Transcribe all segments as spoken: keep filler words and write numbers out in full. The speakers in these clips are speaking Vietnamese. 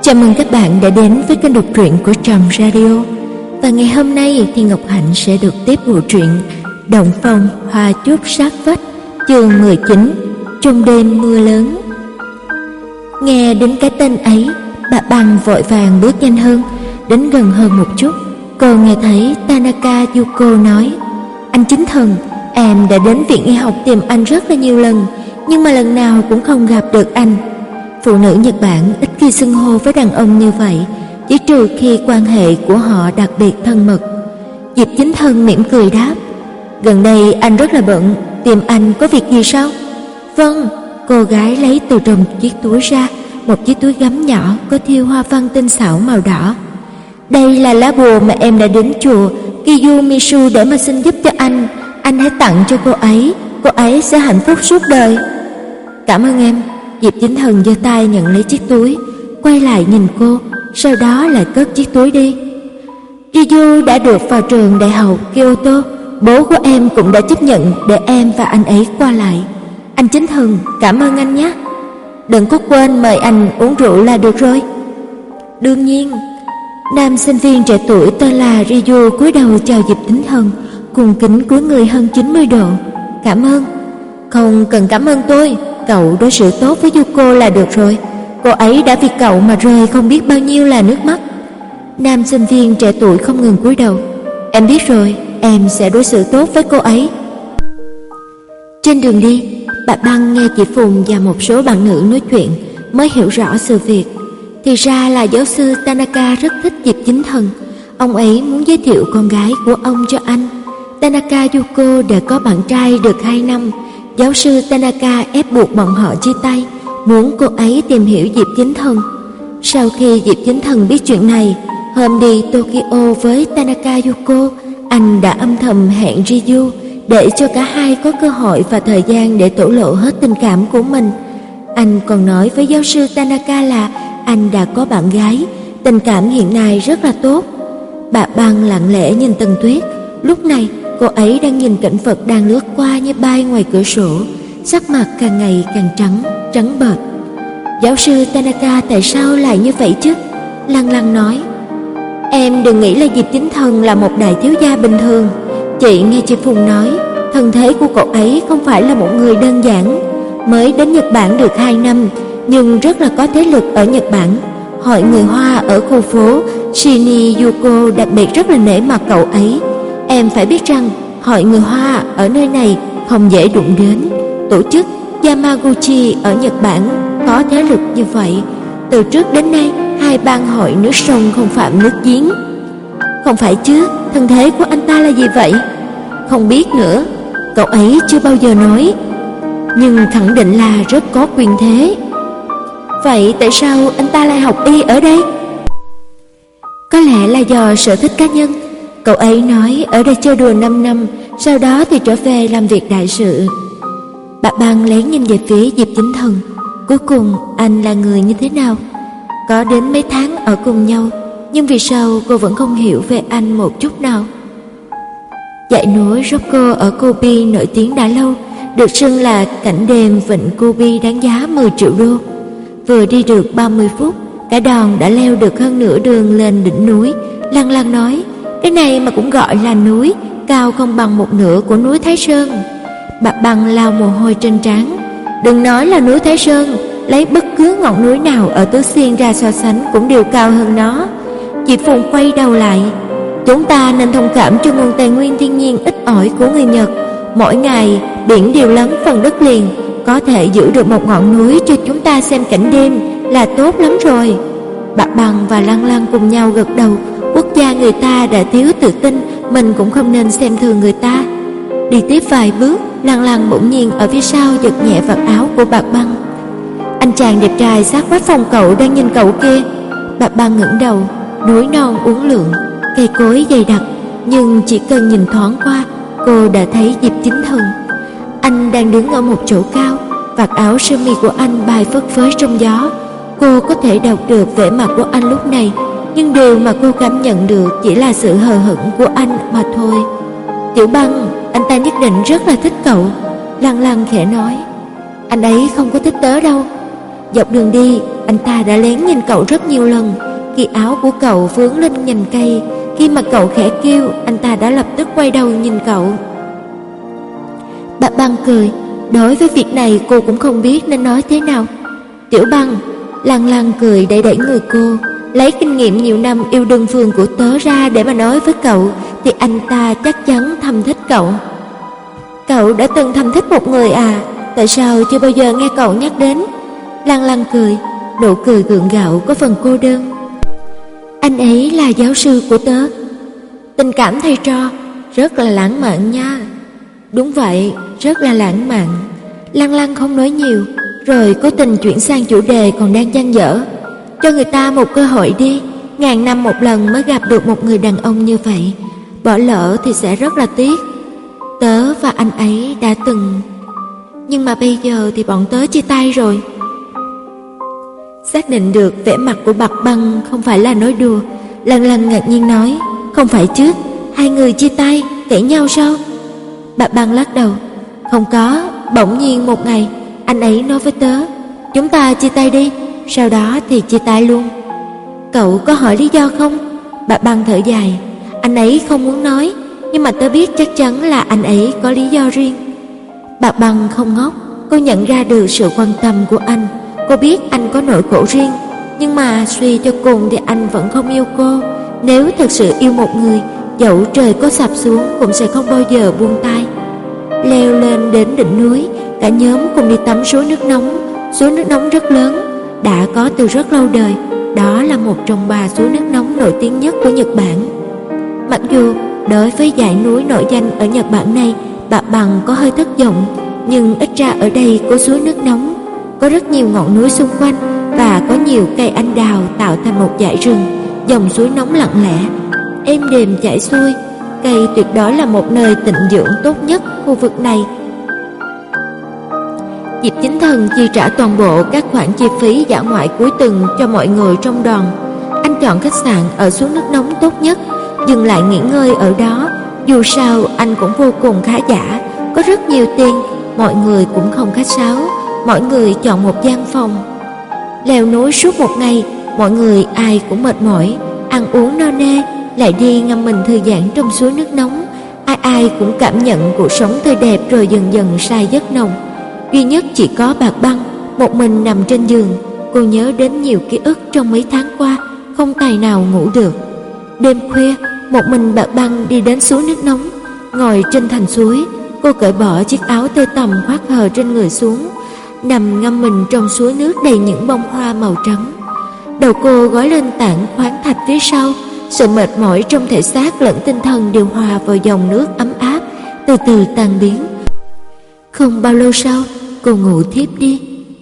Chào mừng các bạn đã đến với kênh đọc truyện của Trầm Radio. Và ngày hôm nay thì Ngọc Hạnh sẽ được tiếp bộ truyện Động Phòng Hoa Chốt Sát Vách, chương mười chín, Trong Đêm Mưa Lớn. Nghe đến cái tên ấy, bà Băng vội vàng bước nhanh hơn, đến gần hơn một chút. Cô nghe thấy Tanaka Yuko nói: "Anh Chính Thần, em đã đến viện y học tìm anh rất là nhiều lần, nhưng mà lần nào cũng không gặp được anh." Phụ nữ Nhật Bản ít khi xưng hô với đàn ông như vậy, chỉ trừ khi quan hệ của họ đặc biệt thân mật. Diệp Chính Thần mỉm cười đáp: "Gần đây anh rất là bận, tìm anh có việc gì sao?" "Vâng." Cô gái lấy từ trong chiếc túi ra một chiếc túi gấm nhỏ có thêu hoa văn tinh xảo màu đỏ. "Đây là lá bùa mà em đã đến chùa Kiyumitsu để mà xin giúp cho anh. Anh hãy tặng cho cô ấy, cô ấy sẽ hạnh phúc suốt đời." "Cảm ơn em." Diệp Chính Thần giơ tay nhận lấy chiếc túi, quay lại nhìn cô, sau đó lại cất chiếc túi đi. "Ryu đã được vào trường đại học Kyoto, bố của em cũng đã chấp nhận để em và anh ấy qua lại. Anh Chính Thần, cảm ơn anh nhé. Đừng có quên mời anh uống rượu là được rồi." "Đương nhiên." Nam sinh viên trẻ tuổi tên là Ryu cúi đầu chào Diệp Chính Thần, cung kính cúi người hơn chín mươi độ. "Cảm ơn." "Không cần cảm ơn tôi, cậu đối xử tốt với Yuko là được rồi. Cô ấy đã vì cậu mà rơi không biết bao nhiêu là nước mắt." Nam sinh viên trẻ tuổi không ngừng cúi đầu. "Em biết rồi, em sẽ đối xử tốt với cô ấy." Trên đường đi, bà Băng nghe chị Phùng và một số bạn nữ nói chuyện mới hiểu rõ sự việc. Thì ra là giáo sư Tanaka rất thích Diệp Chính Thần. Ông ấy muốn giới thiệu con gái của ông cho anh. Tanaka Yuko đã có bạn trai được hai năm. Giáo sư Tanaka ép buộc bọn họ chia tay, muốn cô ấy tìm hiểu Diệp Chính Thần. Sau khi Diệp Chính Thần biết chuyện này, hôm đi Tokyo với Tanaka Yuko, anh đã âm thầm hẹn Ryu để cho cả hai có cơ hội và thời gian để thổ lộ hết tình cảm của mình. Anh còn nói với giáo sư Tanaka là anh đã có bạn gái, tình cảm hiện nay rất là tốt. Bà Băng lặng lẽ nhìn Tần Tuyết. Lúc này cô ấy đang nhìn cảnh vật đang lướt qua như bay ngoài cửa sổ, sắc mặt càng ngày càng trắng, trắng bệch. "Giáo sư Tanaka tại sao lại như vậy chứ?" Lăng Lăng nói. "Em đừng nghĩ là Diệp Chính Thần là một đại thiếu gia bình thường. Chị nghe chị Phùng nói, thân thế của cậu ấy không phải là một người đơn giản. Mới đến Nhật Bản được hai năm, nhưng rất là có thế lực ở Nhật Bản. Hội người Hoa ở khu phố Shinjuku đặc biệt rất là nể mặt cậu ấy. Em phải biết rằng hội người Hoa ở nơi này không dễ đụng đến. Tổ chức Yamaguchi ở Nhật Bản có thế lực như vậy. Từ trước đến nay, hai bang hội nước sông không phạm nước giếng." "Không phải chứ, thân thế của anh ta là gì vậy?" "Không biết nữa, cậu ấy chưa bao giờ nói, nhưng khẳng định là rất có quyền thế." "Vậy tại sao anh ta lại học y ở đây?" "Có lẽ là do sở thích cá nhân. Cậu ấy nói ở đây chơi đùa năm năm, sau đó thì trở về làm việc đại sự." Bà Băng lén nhìn về phía Diệp Chính Thần. Cuối cùng anh là người như thế nào? Có đến mấy tháng ở cùng nhau, nhưng vì sao cô vẫn không hiểu về anh một chút nào? Dãy núi Rokko ở Kobe nổi tiếng đã lâu, được xưng là cảnh đêm vịnh Kobe đáng giá mười triệu đô. Vừa đi được ba mươi phút, cả đoàn đã leo được hơn nửa đường lên đỉnh núi. Lăng Lăng nói: "Cái này mà cũng gọi là núi, cao không bằng một nửa của núi Thái Sơn." Bà Băng lau mồ hôi trên trán. "Đừng nói là núi Thái Sơn, lấy bất cứ ngọn núi nào ở Tứ Xuyên ra so sánh cũng đều cao hơn nó." Chị Phùng quay đầu lại. "Chúng ta nên thông cảm cho nguồn tài nguyên thiên nhiên ít ỏi của người Nhật. Mỗi ngày biển đều lấn phần đất liền, có thể giữ được một ngọn núi cho chúng ta xem cảnh đêm là tốt lắm rồi." Bà Băng và Lăng Lăng cùng nhau gật đầu. Quốc gia người ta đã thiếu tự tin, mình cũng không nên xem thường người ta. Đi tiếp vài bước, Lăng Lăng bỗng nhiên ở phía sau giật nhẹ vạt áo của bà Băng. "Anh chàng đẹp trai sát vách phòng cậu đang nhìn cậu kia." Bà Băng ngẩng đầu. Núi non uốn lượn, cây cối dày đặc, nhưng chỉ cần nhìn thoáng qua, cô đã thấy Diệp Chính Thần. Anh đang đứng ở một chỗ cao, vạt áo sơ mi của anh bay phất phới trong gió. Cô có thể đọc được vẻ mặt của anh lúc này, nhưng điều mà cô cảm nhận được chỉ là sự hờ hững của anh mà thôi. "Tiểu Băng, anh ta nhất định rất là thích cậu." Lăng Lăng khẽ nói. "Anh ấy không có thích tớ đâu." Dọc đường đi, anh ta đã lén nhìn cậu rất nhiều lần. Khi áo của cậu vướng lên nhành cây, khi mà cậu khẽ kêu, anh ta đã lập tức quay đầu nhìn cậu. Bà Băng cười. Đối với việc này cô cũng không biết nên nói thế nào. Tiểu Băng. Lăng Lăng cười đẩy đẩy người cô, lấy kinh nghiệm nhiều năm yêu đơn phương của tớ ra để mà nói với cậu, thì anh ta chắc chắn thầm thích cậu. Cậu đã từng thầm thích một người à? Tại sao chưa bao giờ nghe cậu nhắc đến? Lăng Lăng cười, nụ cười gượng gạo có phần cô đơn. Anh ấy là giáo sư của tớ. Tình cảm thầy trò rất là lãng mạn nha. Đúng vậy, rất là lãng mạn. Lăng Lăng không nói nhiều, rồi cố tình chuyển sang chủ đề còn đang dang dở. Cho người ta một cơ hội đi, ngàn năm một lần mới gặp được một người đàn ông như vậy. Bỏ lỡ thì sẽ rất là tiếc. Tớ và anh ấy đã từng, nhưng mà bây giờ thì bọn tớ chia tay rồi. Xác định được vẻ mặt của Bạc Băng không phải là nói đùa, Lăng Lăng ngạc nhiên nói, không phải chứ, hai người chia tay, cãi nhau sao? Bạc Băng lắc đầu, không có, bỗng nhiên một ngày, anh ấy nói với tớ, chúng ta chia tay đi, sau đó thì chia tay luôn. Cậu có hỏi lý do không? Bạc Băng thở dài, anh ấy không muốn nói, nhưng mà tớ biết chắc chắn là anh ấy có lý do riêng. Bạc Băng không ngốc, cô nhận ra được sự quan tâm của anh. Cô biết anh có nỗi khổ riêng, nhưng mà suy cho cùng thì anh vẫn không yêu cô. Nếu thật sự yêu một người, dẫu trời có sập xuống cũng sẽ không bao giờ buông tay. Leo lên đến đỉnh núi, cả nhóm cùng đi tắm suối nước nóng. Suối nước nóng rất lớn, đã có từ rất lâu đời. Đó là một trong ba suối nước nóng nổi tiếng nhất của Nhật Bản. Mặc dù đối với dãy núi nổi danh ở Nhật Bản này, Bạc Băng có hơi thất vọng, nhưng ít ra ở đây có suối nước nóng, có rất nhiều ngọn núi xung quanh và có nhiều cây anh đào tạo thành một dải rừng. Dòng suối nóng lặng lẽ, êm đềm chảy xuôi. Cây tuyệt đối là một nơi tịnh dưỡng tốt nhất khu vực này. Diệp Chính Thần chi trả toàn bộ các khoản chi phí dã ngoại cuối tuần cho mọi người trong đoàn. Anh chọn khách sạn ở suối nước nóng tốt nhất, dừng lại nghỉ ngơi ở đó. Dù sao anh cũng vô cùng khá giả, có rất nhiều tiền. Mọi người cũng không khách sáo, mọi người chọn một gian phòng. Leo núi suốt một ngày, mọi người ai cũng mệt mỏi, ăn uống no nê, lại đi ngâm mình thư giãn trong suối nước nóng. Ai ai cũng cảm nhận cuộc sống tươi đẹp rồi dần dần say giấc nồng. Duy nhất chỉ có Bạc Băng một mình nằm trên giường. Cô nhớ đến nhiều ký ức trong mấy tháng qua, không tài nào ngủ được. Đêm khuya, một mình Bạc Băng đi đến suối nước nóng, ngồi trên thành suối. Cô cởi bỏ chiếc áo tơ tằm khoác hờ trên người xuống, nằm ngâm mình trong suối nước đầy những bông hoa màu trắng. Đầu cô gối lên tảng khoáng thạch phía sau. Sự mệt mỏi trong thể xác lẫn tinh thần đều hòa vào dòng nước ấm áp, từ từ tan biến. Không bao lâu sau, cô ngủ thiếp đi.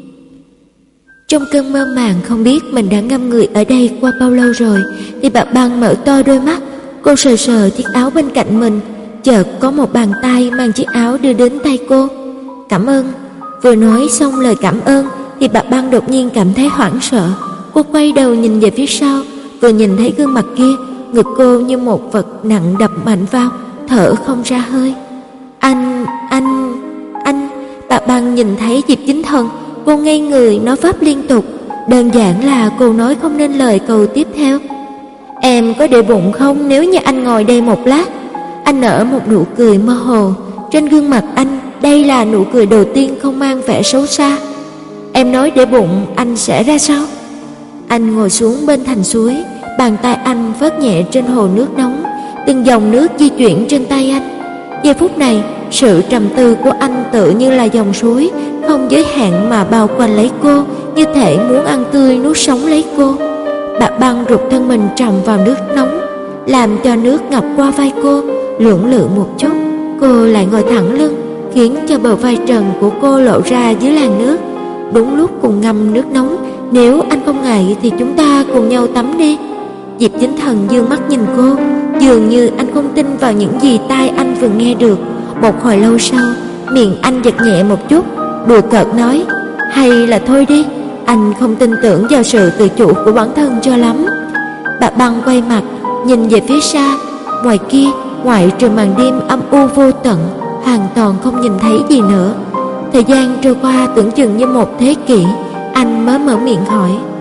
Trong cơn mơ màng không biết mình đã ngâm người ở đây qua bao lâu rồi, thì Bạc Băng mở to đôi mắt. Cô sờ sờ chiếc áo bên cạnh mình, chợt có một bàn tay mang chiếc áo đưa đến tay cô. Cảm ơn. Vừa nói xong lời cảm ơn thì Bạc Băng đột nhiên cảm thấy hoảng sợ. Cô quay đầu nhìn về phía sau, vừa nhìn thấy gương mặt kia, ngực cô như một vật nặng đập mạnh vào, thở không ra hơi. Anh, anh, anh. Bạc Băng nhìn thấy Diệp Chính Thần, cô ngây người nói pháp liên tục. Đơn giản là cô nói không nên lời câu tiếp theo. Em có để bụng không nếu như anh ngồi đây một lát? Anh nở một nụ cười mơ hồ. Trên gương mặt anh, đây là nụ cười đầu tiên không mang vẻ xấu xa. Em nói để bụng anh sẽ ra sao? Anh ngồi xuống bên thành suối, bàn tay anh phớt nhẹ trên hồ nước nóng, từng dòng nước di chuyển trên tay anh. Giây phút này, sự trầm tư của anh tự như là dòng suối không giới hạn mà bao quanh lấy cô, như thể muốn ăn tươi nuốt sống lấy cô. Bạc Băng rụt thân mình trầm vào nước nóng, làm cho nước ngập qua vai cô. Lưỡng lự một chút, cô lại ngồi thẳng lưng, khiến cho bờ vai trần của cô lộ ra dưới làn nước. Đúng lúc cùng ngâm nước nóng, nếu anh không ngại thì chúng ta cùng nhau tắm đi. Diệp Chính Thần dương mắt nhìn cô, dường như anh không tin vào những gì tai anh vừa nghe được. Một hồi lâu sau, miệng anh giật nhẹ một chút, đùa cợt nói, hay là thôi đi, anh không tin tưởng vào sự tự chủ của bản thân cho lắm. Bạc Băng quay mặt, nhìn về phía xa. Ngoài kia, ngoại trừ màn đêm âm u vô tận, hoàn toàn không nhìn thấy gì nữa. Thời gian trôi qua tưởng chừng như một thế kỷ. Anh mới mở miệng hỏi,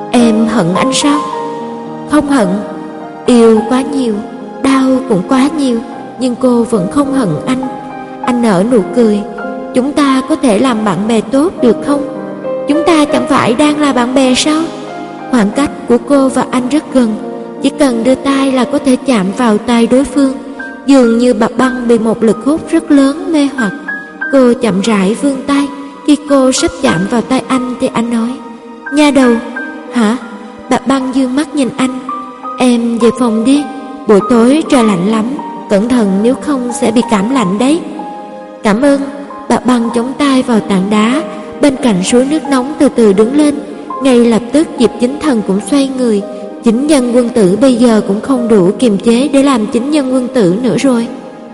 Em hận anh sao? Không hận. Yêu quá nhiều, đau cũng quá nhiều, nhưng cô vẫn không hận anh. Anh nở nụ cười. Chúng ta có thể làm bạn bè tốt được không? Chúng ta chẳng phải đang là bạn bè sao? Khoảng cách của cô và anh rất gần, chỉ cần đưa tay là có thể chạm vào tay đối phương. Dường như Bạc Băng bị một lực hút rất lớn mê hoặc. Cô chậm rãi vươn tay. Khi cô sắp chạm vào tay anh thì anh nói: Nha đầu. Hả? Bạc Băng dương mắt nhìn anh. Em về phòng đi, buổi tối trời lạnh lắm, cẩn thận nếu không sẽ bị cảm lạnh đấy. Cảm ơn. Bạc Băng chống tay vào tảng đá bên cạnh suối nước nóng, từ từ đứng lên. Ngay lập tức Diệp Chính Thần cũng xoay người. Chính nhân quân tử bây giờ cũng không đủ kiềm chế để làm chính nhân quân tử nữa rồi.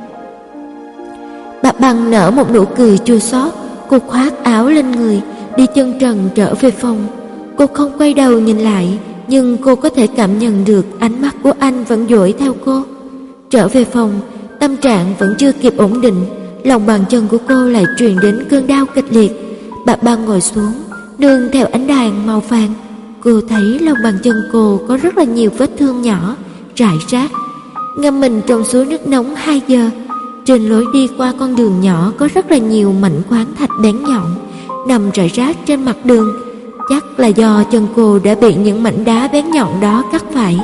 Bạc Băng nở một nụ cười chua xót. Cô khoác áo lên người, đi chân trần trở về phòng. Cô không quay đầu nhìn lại, nhưng cô có thể cảm nhận được ánh mắt của anh vẫn dõi theo cô. Trở về phòng, tâm trạng vẫn chưa kịp ổn định, lòng bàn chân của cô lại truyền đến cơn đau kịch liệt. Bạc Băng ngồi xuống, nương theo ánh đèn màu vàng. Cô thấy lòng bàn chân cô có rất là nhiều vết thương nhỏ rải rác. Ngâm mình trong suối nước nóng hai giờ. Trên lối đi qua con đường nhỏ có rất là nhiều mảnh khoáng thạch bén nhọn nằm rải rác trên mặt đường. Chắc là do chân cô đã bị những mảnh đá bén nhọn đó cắt phải.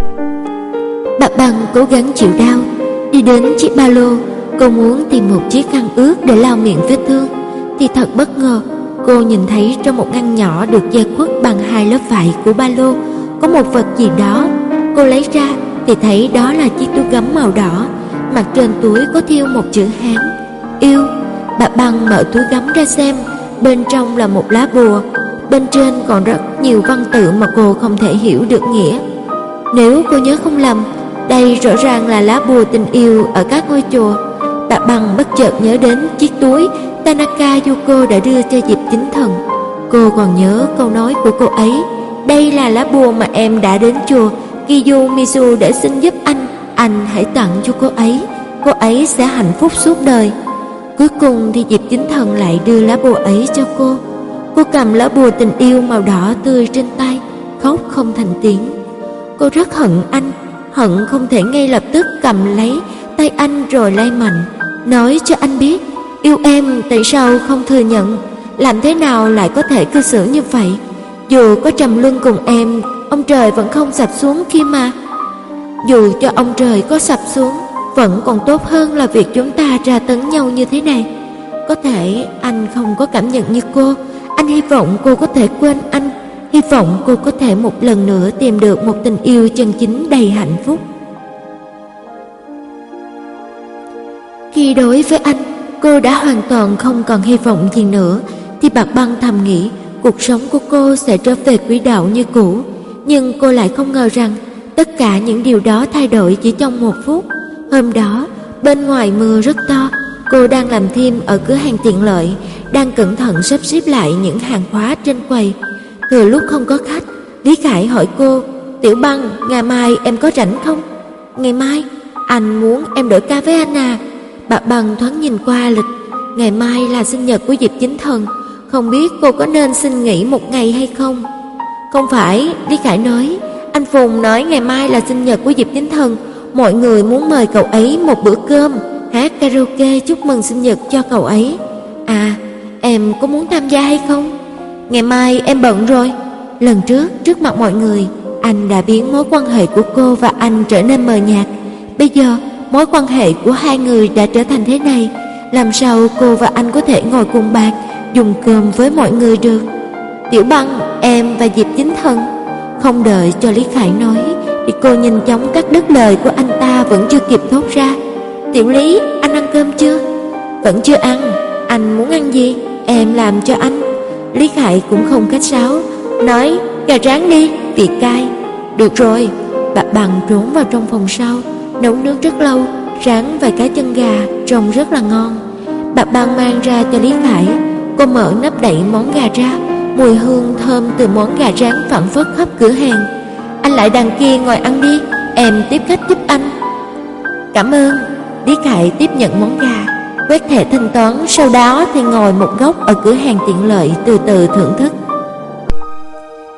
Bạc Băng cố gắng chịu đau, đi đến chiếc ba lô. Cô muốn tìm một chiếc khăn ướt để lau miệng vết thương, thì thật bất ngờ, cô nhìn thấy trong một ngăn nhỏ được che khuất bằng hai lớp vải của ba lô có một vật gì đó. Cô lấy ra thì thấy đó là chiếc túi gấm màu đỏ, mặt trên túi có thêu một chữ Hán: yêu. Bạc Băng mở túi gấm ra xem, bên trong là một lá bùa, bên trên còn rất nhiều văn tự mà cô không thể hiểu được nghĩa. Nếu cô nhớ không lầm, đây rõ ràng là lá bùa tình yêu ở các ngôi chùa. Bạc Băng bất chợt nhớ đến chiếc túi Tanaka Yuko đã đưa cho Diệp Chính Thần. Cô còn nhớ câu nói của cô ấy: đây là lá bùa mà em đã đến chùa Kiyumizu để xin giúp anh, anh hãy tặng cho cô ấy, cô ấy sẽ hạnh phúc suốt đời. Cuối cùng thì Diệp Chính Thần lại đưa lá bùa ấy cho cô. Cô cầm lá bùa tình yêu màu đỏ tươi trên tay, khóc không thành tiếng. Cô rất hận anh, hận không thể ngay lập tức cầm lấy tay anh rồi lay mạnh, nói cho anh biết yêu em. Tại sao không thừa nhận? Làm thế nào lại có thể cư xử như vậy? Dù có trầm luân cùng em, ông trời vẫn không sập xuống kia mà. Dù cho ông trời có sập xuống, vẫn còn tốt hơn là việc chúng ta tra tấn nhau như thế này. Có thể anh không có cảm nhận như cô. Anh hy vọng cô có thể quên anh, hy vọng cô có thể một lần nữa tìm được một tình yêu chân chính đầy hạnh phúc. Khi đối với anh, cô đã hoàn toàn không còn hy vọng gì nữa, thì Bạc Băng thầm nghĩ cuộc sống của cô sẽ trở về quỹ đạo như cũ. Nhưng cô lại không ngờ rằng tất cả những điều đó thay đổi chỉ trong một phút. Hôm đó, bên ngoài mưa rất to. Cô đang làm thêm ở cửa hàng tiện lợi, đang cẩn thận sắp xếp lại những hàng hóa trên quầy. Thừa lúc không có khách, Lý Khải hỏi cô: Tiểu Băng, ngày mai em có rảnh không? Ngày mai? Anh muốn em đổi ca với anh à? Bạc Băng thoáng nhìn qua lịch. Ngày mai là sinh nhật của Diệp Chính Thần, không biết cô có nên xin nghỉ một ngày hay không? Không phải, Lý Khải nói. Anh Phùng nói ngày mai là sinh nhật của Diệp Chính Thần, mọi người muốn mời cậu ấy một bữa cơm, hát karaoke chúc mừng sinh nhật cho cậu ấy. À, em có muốn tham gia hay không? Ngày mai em bận rồi. Lần trước, trước mặt mọi người, anh đã biến mối quan hệ của cô và anh trở nên mờ nhạt. Bây giờ, mối quan hệ của hai người đã trở thành thế này. Làm sao cô và anh có thể ngồi cùng bàn, dùng cơm với mọi người được? Tiểu Băng, em và Diệp Chính Thần. Không đợi cho Lý Khải nói, thì cô nhanh chóng cắt đứt lời của anh ta vẫn chưa kịp thốt ra. Tiểu Lý, anh ăn cơm chưa? Vẫn chưa ăn. Anh muốn ăn gì? Em làm cho anh. Lý Khải cũng không khách sáo, nói gà rán đi, vị cay. Được rồi. Bạc Băng trốn vào trong phòng sau, nấu nước rất lâu, rán vài cái chân gà trông rất là ngon. Bạc Băng mang ra cho Lý Khải. Cô mở nắp đậy món gà ra, mùi hương thơm từ món gà rán phảng phất khắp cửa hàng. Anh lại đằng kia ngồi ăn đi, em tiếp khách giúp anh. Cảm ơn. Lý Khải tiếp nhận món gà, quét thẻ thanh toán, sau đó thì ngồi một góc ở cửa hàng tiện lợi từ từ thưởng thức.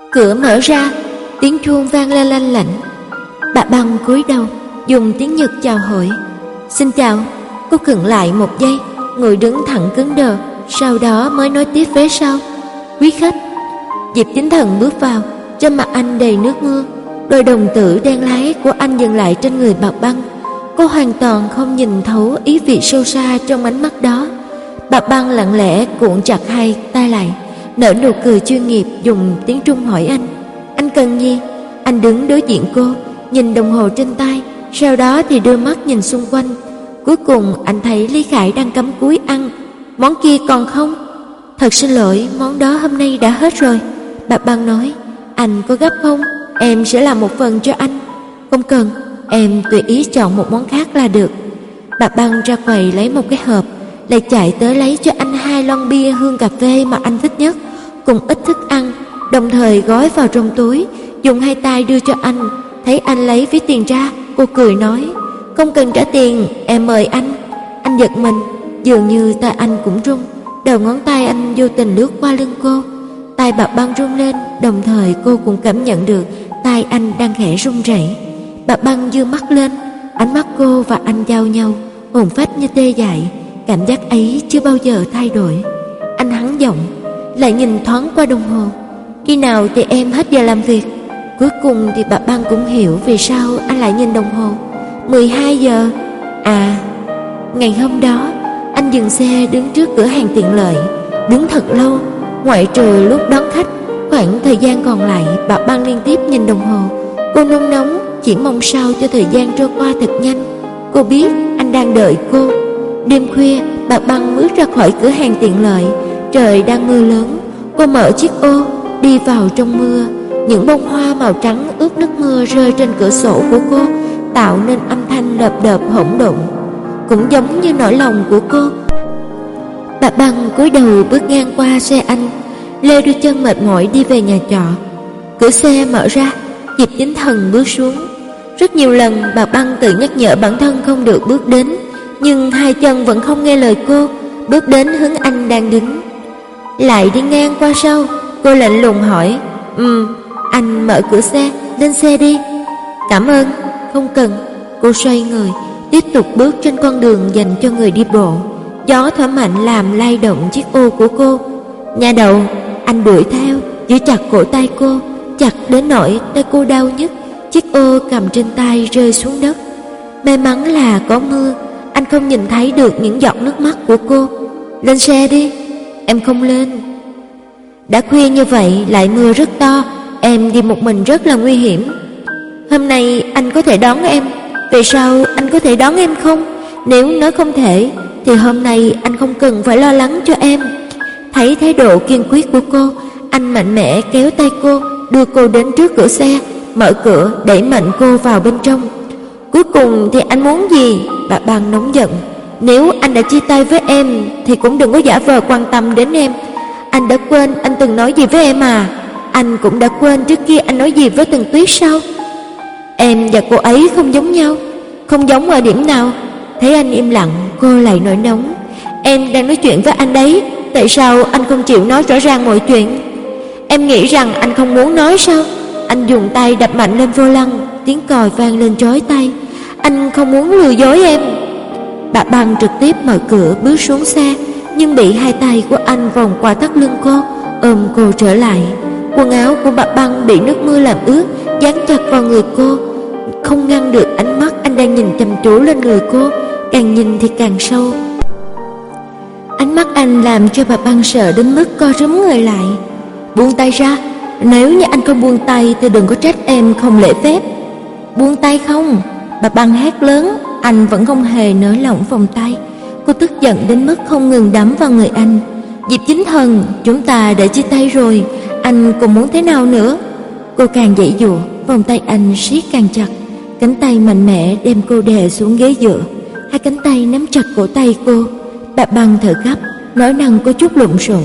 Cửa mở ra, tiếng chuông vang lên lanh lảnh. Bà Băng cúi đầu, dùng tiếng Nhật chào hỏi. Xin chào. Cô khựng lại một giây, người đứng thẳng cứng đờ, sau đó mới nói tiếp phía sau. Quý khách. Diệp Chính Thần bước vào, trên mặt anh đầy nước mưa. Đôi đồng tử đen láy của anh dừng lại trên người bà Băng. Cô hoàn toàn không nhìn thấu ý vị sâu xa trong ánh mắt đó. Bà Băng lặng lẽ cuộn chặt hai tay lại, nở nụ cười chuyên nghiệp, dùng tiếng Trung hỏi anh. Anh cần gì? Anh đứng đối diện cô, nhìn đồng hồ trên tay, sau đó thì đưa mắt nhìn xung quanh. Cuối cùng anh thấy Lý Khải đang cắm cúi ăn. Món kia còn không? Thật xin lỗi, món đó hôm nay đã hết rồi. Bà Băng nói. Anh có gấp không? Em sẽ làm một phần cho anh. Không cần, em tùy ý chọn một món khác là được. Bà Băng ra quầy lấy một cái hộp, lại chạy tới lấy cho anh hai lon bia hương cà phê mà anh thích nhất, cùng ít thức ăn, đồng thời gói vào trong túi, dùng hai tay đưa cho anh. Thấy anh lấy ví tiền ra, cô cười nói. Không cần trả tiền, em mời anh. Anh giật mình, dường như tay anh cũng run. Đầu ngón tay anh vô tình lướt qua lưng cô. Tay bà Băng run lên, đồng thời cô cũng cảm nhận được tay anh đang khẽ run rẩy. Bà Băng dương mắt lên, ánh mắt cô và anh giao nhau, hồn phách như tê dại. Cảm giác ấy chưa bao giờ thay đổi. Anh hắng giọng, lại nhìn thoáng qua đồng hồ. Khi nào thì em hết giờ làm việc? Cuối cùng thì bà Băng cũng hiểu vì sao anh lại nhìn đồng hồ. mười hai giờ. À, ngày hôm đó anh dừng xe đứng trước cửa hàng tiện lợi, đứng thật lâu, ngoại trừ lúc đón khách. Khoảng thời gian còn lại, bà Băng liên tiếp nhìn đồng hồ. Cô nôn nóng, chỉ mong sao cho thời gian trôi qua thật nhanh. Cô biết anh đang đợi cô. Đêm khuya, bà Băng bước ra khỏi cửa hàng tiện lợi. Trời đang mưa lớn. Cô mở chiếc ô, đi vào trong mưa. Những bông hoa màu trắng ướt nước mưa rơi trên cửa sổ của cô, tạo nên âm thanh lợp đợp hỗn độn, cũng giống như nỗi lòng của cô. Bà Băng cúi đầu bước ngang qua xe anh, lê đôi chân mệt mỏi đi về nhà trọ. Cửa xe mở ra, Diệp Chính Thần bước xuống. Rất nhiều lần bà Băng tự nhắc nhở bản thân không được bước đến, nhưng hai chân vẫn không nghe lời cô, bước đến hướng anh đang đứng. Lại đi ngang qua sau, cô lạnh lùng hỏi. Ừ. Anh mở cửa xe, lên xe đi. Cảm ơn. Không cần. Cô xoay người, tiếp tục bước trên con đường dành cho người đi bộ. Gió thổi mạnh làm lay động chiếc ô của cô. Nhà đầu. Anh đuổi theo, giữ chặt cổ tay cô, chặt đến nỗi tay cô đau nhức. Chiếc ô cầm trên tay rơi xuống đất. May mắn là có mưa, anh không nhìn thấy được những giọt nước mắt của cô. Lên xe đi. Em không lên. Đã khuya như vậy lại mưa rất to, em đi một mình rất là nguy hiểm. Hôm nay anh có thể đón em, về sau anh có thể đón em không? Nếu nói không thể thì hôm nay anh không cần phải lo lắng cho em. Thấy thái độ kiên quyết của cô, anh mạnh mẽ kéo tay cô, đưa cô đến trước cửa xe, mở cửa đẩy mạnh cô vào bên trong. Cuối cùng thì anh muốn gì? Bà Băng nóng giận. Nếu anh đã chia tay với em thì cũng đừng có giả vờ quan tâm đến em. Anh đã quên anh từng nói gì với em à? Anh cũng đã quên trước kia anh nói gì với Tần Tuyết sao? Em và cô ấy không giống nhau. Không giống ở điểm nào? Thấy anh im lặng, cô lại nổi nóng. Em đang nói chuyện với anh đấy, tại sao anh không chịu nói rõ ràng mọi chuyện? Em nghĩ rằng anh không muốn nói sao? Anh dùng tay đập mạnh lên vô lăng, tiếng còi vang lên chói tai. Anh không muốn lừa dối em. Bà Băng trực tiếp mở cửa bước xuống xe, nhưng bị hai tay của anh vòng qua thắt lưng cô, ôm cô trở lại. Quần áo của bà Băng bị nước mưa làm ướt, dán chặt vào người cô, không ngăn được ánh mắt anh đang nhìn chăm chú lên người cô, càng nhìn thì càng sâu. Ánh mắt anh làm cho bà Băng sợ đến mức co rúm người lại. Buông tay ra. Nếu như anh không buông tay thì đừng có trách em không lễ phép. Buông tay không? Bà Băng hét lớn. Anh vẫn không hề nới lỏng vòng tay. Cô tức giận đến mức không ngừng đấm vào người anh. Diệp Chính Thần, chúng ta đã chia tay rồi, anh còn muốn thế nào nữa? Cô càng giãy giụa, vòng tay anh siết càng chặt, cánh tay mạnh mẽ đem cô đè xuống ghế dựa, hai cánh tay nắm chặt cổ tay cô. Bà Băng thở gấp, nói năng có chút lộn xộn.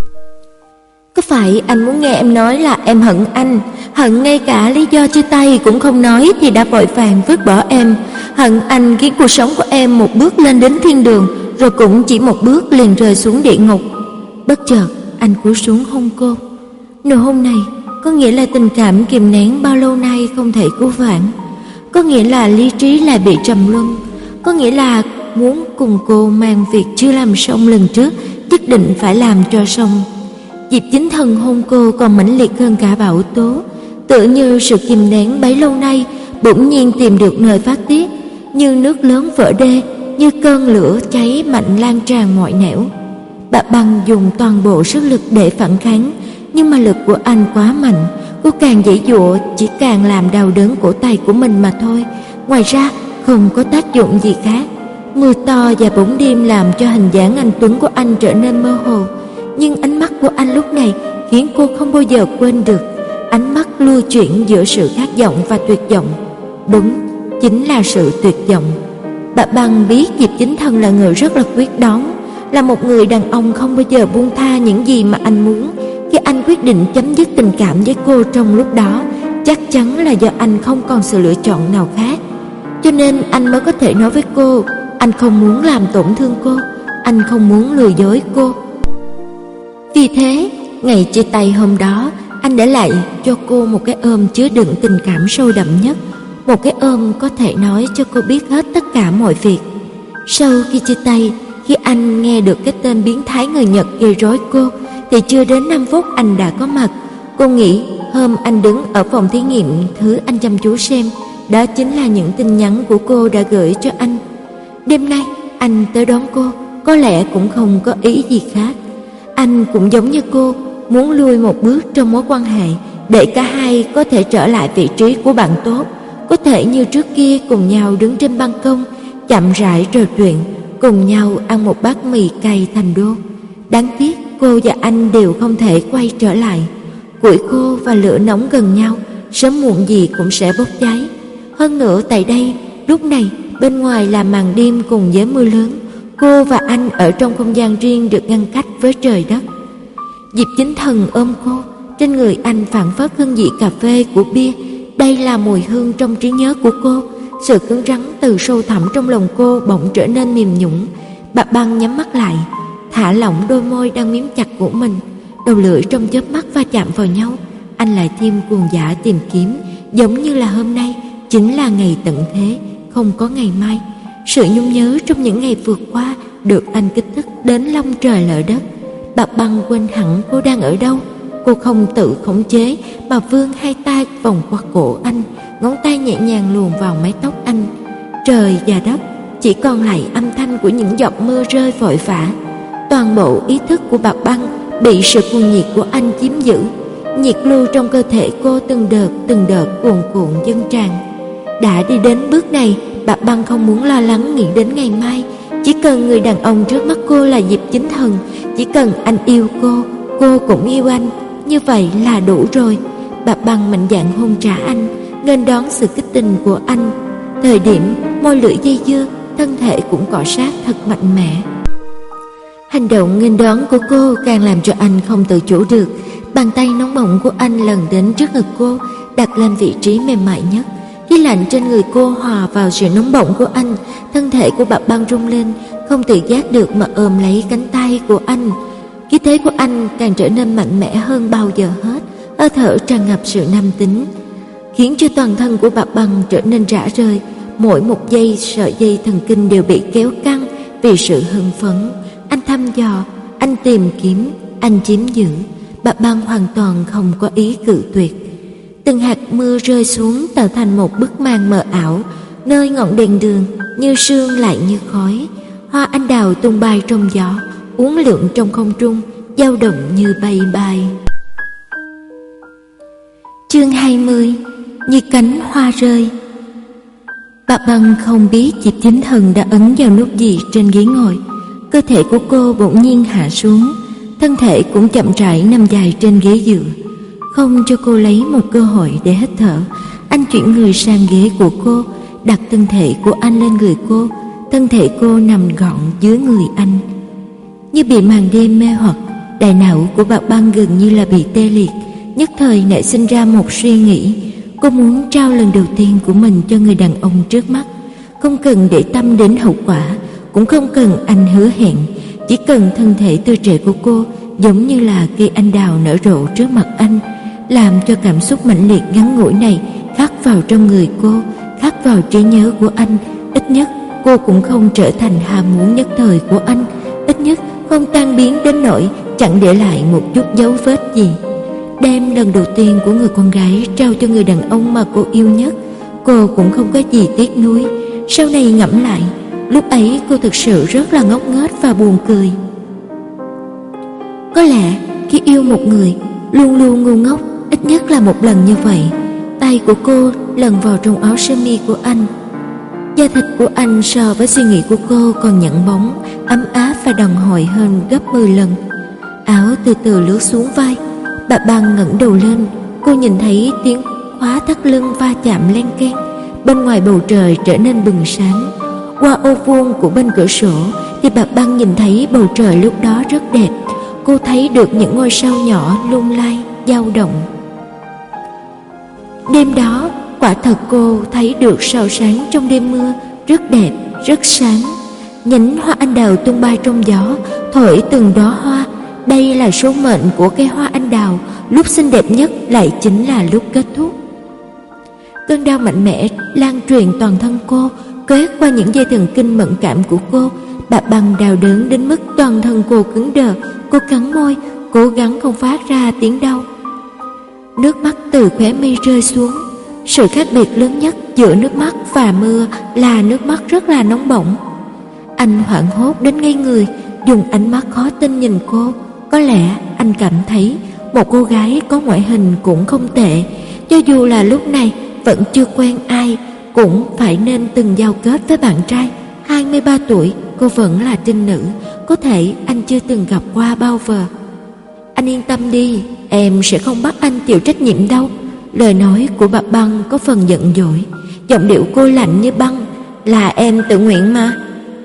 Có phải anh muốn nghe em nói là em hận anh, hận ngay cả lý do chia tay cũng không nói thì đã vội vàng vứt bỏ em, hận anh khiến cuộc sống của em một bước lên đến thiên đường, rồi cũng chỉ một bước liền rơi xuống địa ngục. Bất chợt anh cúi xuống hôn cô. Nụ hôn này có nghĩa là tình cảm kìm nén bao lâu nay không thể cứu vãn, có nghĩa là lý trí lại bị trầm luân, có nghĩa là muốn cùng cô mang việc chưa làm xong lần trước nhất định phải làm cho xong. Diệp Chính Thần hôn cô còn mãnh liệt hơn cả bão tố, tựa như sự kìm nén bấy lâu nay bỗng nhiên tìm được nơi phát tiết, như nước lớn vỡ đê, như cơn lửa cháy mạnh lan tràn mọi nẻo. Bà Băng dùng toàn bộ sức lực để phản kháng, nhưng mà lực của anh quá mạnh, cô càng giãy giụa chỉ càng làm đau đớn cổ tay của mình mà thôi, ngoài ra không có tác dụng gì khác. Mưa to và bóng đêm làm cho hình dáng anh tuấn của anh trở nên mơ hồ, nhưng ánh mắt của anh lúc này khiến cô không bao giờ quên được. Ánh mắt lưu chuyển giữa sự khát vọng và tuyệt vọng. Đúng, chính là sự tuyệt vọng. Bà Băng biết Diệp Chính Thần là người rất là quyết đoán, là một người đàn ông không bao giờ buông tha những gì mà anh muốn. Khi anh quyết định chấm dứt tình cảm với cô trong lúc đó, chắc chắn là do anh không còn sự lựa chọn nào khác. Cho nên anh mới có thể nói với cô, anh không muốn làm tổn thương cô, anh không muốn lừa dối cô. Vì thế, ngày chia tay hôm đó, anh để lại cho cô một cái ôm chứa đựng tình cảm sâu đậm nhất, một cái ôm có thể nói cho cô biết hết tất cả mọi việc. Sau khi chia tay, khi anh nghe được cái tên biến thái người Nhật gây rối cô, thì chưa đến năm phút anh đã có mặt. Cô nghĩ hôm anh đứng ở phòng thí nghiệm, thứ anh chăm chú xem, đó chính là những tin nhắn của cô đã gửi cho anh. Đêm nay, anh tới đón cô, có lẽ cũng không có ý gì khác. Anh cũng giống như cô, muốn lùi một bước trong mối quan hệ, để cả hai có thể trở lại vị trí của bạn tốt, có thể như trước kia cùng nhau đứng trên ban công, chậm rãi trò chuyện, cùng nhau ăn một bát mì cay thành đô. Đáng tiếc cô và anh đều không thể quay trở lại. Củi khô và lửa nóng gần nhau, sớm muộn gì cũng sẽ bốc cháy. Hơn nữa tại đây, lúc này bên ngoài là màn đêm cùng với mưa lớn, cô và anh ở trong không gian riêng được ngăn cách với trời đất. Diệp Chính Thần ôm cô, trên người anh phảng phất hương vị cà phê của bia. Đây là mùi hương trong trí nhớ của cô. Sự cứng rắn từ sâu thẳm trong lòng cô bỗng trở nên mềm nhũn. Bà Băng nhắm mắt lại, thả lỏng đôi môi đang miếm chặt của mình. Đầu lưỡi trong chớp mắt va chạm vào nhau, anh lại thêm cuồng dã tìm kiếm, giống như là hôm nay chính là ngày tận thế, không có ngày mai. Sự nhung nhớ trong những ngày vừa qua được anh kích thích đến long trời lở đất. Bà Băng quên hẳn cô đang ở đâu. Cô không tự khống chế mà vươn hai tay vòng qua cổ anh, ngón tay nhẹ nhàng luồn vào mái tóc anh. Trời và đất chỉ còn lại âm thanh của những giọt mưa rơi vội vã. Toàn bộ ý thức của bà Băng bị sự cuồng nhiệt của anh chiếm giữ. Nhiệt lưu trong cơ thể cô từng đợt từng đợt cuồn cuộn dâng tràn. Đã đi đến bước này, bà Băng không muốn lo lắng nghĩ đến ngày mai. Chỉ cần người đàn ông trước mắt cô là Diệp Chính Thần, chỉ cần anh yêu cô, cô cũng yêu anh, như vậy là đủ rồi. Bà Băng mạnh dạn hôn trả anh, nghênh đón sự kích tình của anh. Thời điểm môi lưỡi dây dưa, thân thể cũng cọ sát thật mạnh mẽ. Hành động nghênh đón của cô càng làm cho anh không tự chủ được. Bàn tay nóng bỏng của anh lần đến trước ngực cô, đặt lên vị trí mềm mại nhất. Khí lạnh trên người cô hòa vào sự nóng bỏng của anh, thân thể của bà Băng rung lên, không tự giác được mà ôm lấy cánh tay của anh. Khí thế của anh càng trở nên mạnh mẽ hơn bao giờ hết, hơi thở tràn ngập sự nam tính, khiến cho toàn thân của bà Băng trở nên rã rời. Mỗi một giây sợi dây thần kinh đều bị kéo căng vì sự hưng phấn. Anh thăm dò, anh tìm kiếm, anh chiếm giữ. Bà Băng hoàn toàn không có ý cự tuyệt. Từng hạt mưa rơi xuống tạo thành một bức màn mờ ảo, nơi ngọn đèn đường như sương lại như khói. Hoa anh đào tung bay trong gió, uốn lượn trong không trung, dao động như bay bay. Chương hai mươi, như cánh hoa rơi. Bà Băng không biết Diệp Chính Thần đã ấn vào nút gì trên ghế ngồi. Cơ thể của cô bỗng nhiên hạ xuống, thân thể cũng chậm rãi nằm dài trên ghế dựa. Không cho cô lấy một cơ hội để hít thở, anh chuyển người sang ghế của cô, đặt thân thể của anh lên người cô. Thân thể cô nằm gọn dưới người anh. Như bị màn đêm mê hoặc, đại não của bà Băng gần như là bị tê liệt. Nhất thời nảy sinh ra một suy nghĩ. Cô muốn trao lần đầu tiên của mình cho người đàn ông trước mắt, không cần để tâm đến hậu quả, cũng không cần anh hứa hẹn, chỉ cần thân thể tươi trẻ của cô giống như là cây anh đào nở rộ trước mặt anh, làm cho cảm xúc mãnh liệt ngắn ngủi này khắc vào trong người cô, khắc vào trí nhớ của anh. Ít nhất cô cũng không trở thành ham muốn nhất thời của anh, ít nhất không tan biến đến nỗi chẳng để lại một chút dấu vết gì. Đem lần đầu tiên của người con gái trao cho người đàn ông mà cô yêu nhất, cô cũng không có gì tiếc nuối. Sau này ngẫm lại, lúc ấy cô thực sự rất là ngốc nghếch và buồn cười. Có lẽ khi yêu một người luôn luôn ngu ngốc ít nhất là một lần như vậy. Tay của cô lần vào trong áo sơ mi của anh. Da thịt của anh so với suy nghĩ của cô còn nhẵn bóng, ấm áp và đàn hồi hơn gấp mười lần. Áo từ từ lướt xuống vai. Bà Băng ngẩng đầu lên, cô nhìn thấy tiếng khóa thắt lưng va chạm len keng. Bên ngoài bầu trời trở nên bừng sáng. Qua ô vuông của bên cửa sổ thì bà Băng nhìn thấy bầu trời lúc đó rất đẹp. Cô thấy được những ngôi sao nhỏ lung lay, dao động. Đêm đó, quả thật cô thấy được sao sáng trong đêm mưa, rất đẹp, rất sáng. Nhánh hoa anh đào tung bay trong gió, thổi từng đóa hoa. Đây là số mệnh của cây hoa anh đào, lúc xinh đẹp nhất lại chính là lúc kết thúc. Cơn đau mạnh mẽ lan truyền toàn thân cô, quét qua những dây thần kinh mẫn cảm của cô. Bà Băng đau đớn đến mức toàn thân cô cứng đờ. Cô cắn môi, cố gắng không phát ra tiếng đau. Nước mắt từ khóe mi rơi xuống. Sự khác biệt lớn nhất giữa nước mắt và mưa là nước mắt rất là nóng bỏng. Anh hoảng hốt đến ngây người, dùng ánh mắt khó tin nhìn cô. Có lẽ anh cảm thấy một cô gái có ngoại hình cũng không tệ, cho dù là lúc này vẫn chưa quen ai, cũng phải nên từng giao kết với bạn trai. hai mươi ba tuổi, cô vẫn là trinh nữ, có thể anh chưa từng gặp qua bao giờ. Anh yên tâm đi, em sẽ không bắt anh chịu trách nhiệm đâu. Lời nói của bà Băng có phần giận dỗi, giọng điệu cô lạnh như băng. Là em tự nguyện mà.